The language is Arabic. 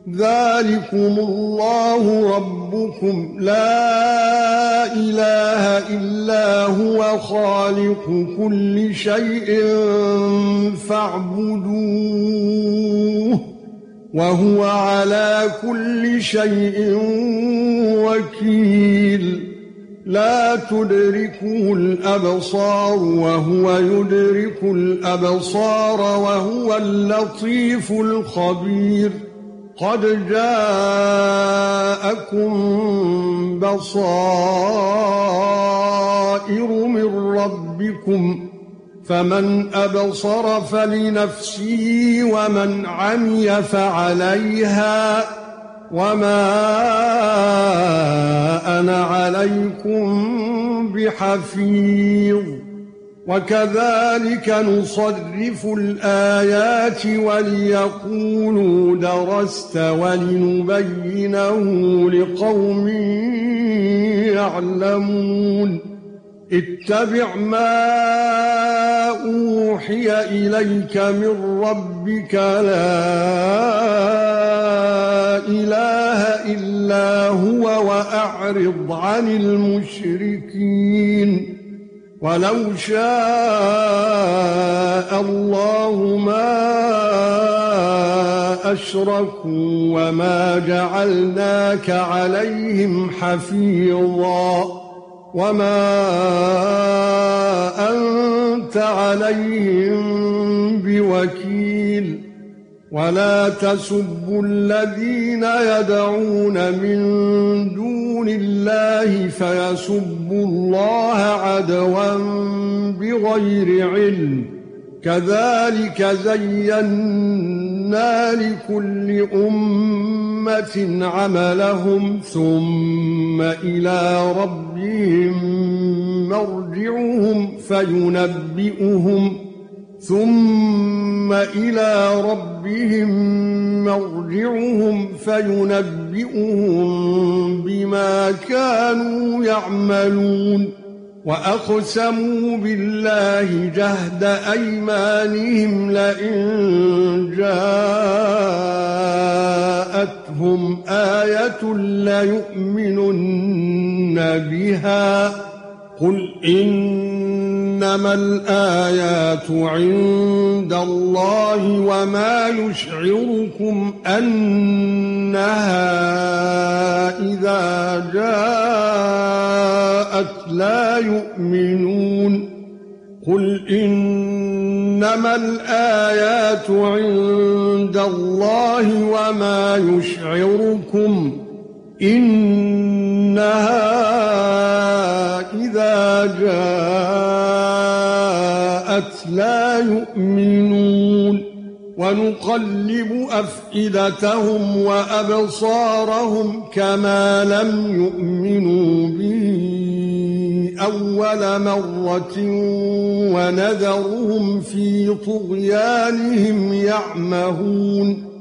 ذلكم الله ربكم لا إله إلا هو خالق كل شيء فاعبدوه وهو على كل شيء وكيل لا تدركه الأبصار وهو يدرك الأبصار وهو اللطيف الخبير قد جاءكم بصائر من ربكم فمن أبصر فلنفسه ومن عمي فعليها وما أنا عليكم بحفيظ وكذلك نصرف الآيات وليقولوا درست ولنبينه لقوم يعلمون اتبع ما أوحي إليك من ربك لا إله إلا هو وأعرض عن المشركين ولو شاء الله ما أشركوا وما جعلناك عليهم حفيظا وما أنت عليهم بوكيل ولا تسبوا الذين يدعون من دون الله فيسبوا الله عدوا بغير علم كذلك زينا لكل أمة عملهم ثم إلى ربهم مرجعهم فينبئهم بما كانوا يعملون وأقسموا بالله جهد أيمانهم لئن جاءتهم آية ليؤمنن بها قل إنما الآيات عند الله وما يشعركم أنها إذا جاءت لا يؤمنون قل إنما الآيات عند الله وما يشعركم إنها إذا جاءت لا يؤمنون ونقلب أفئدتهم وأبصارهم كما لم يؤمنوا به أول مرة ونذرهم في طغيانهم يعمهون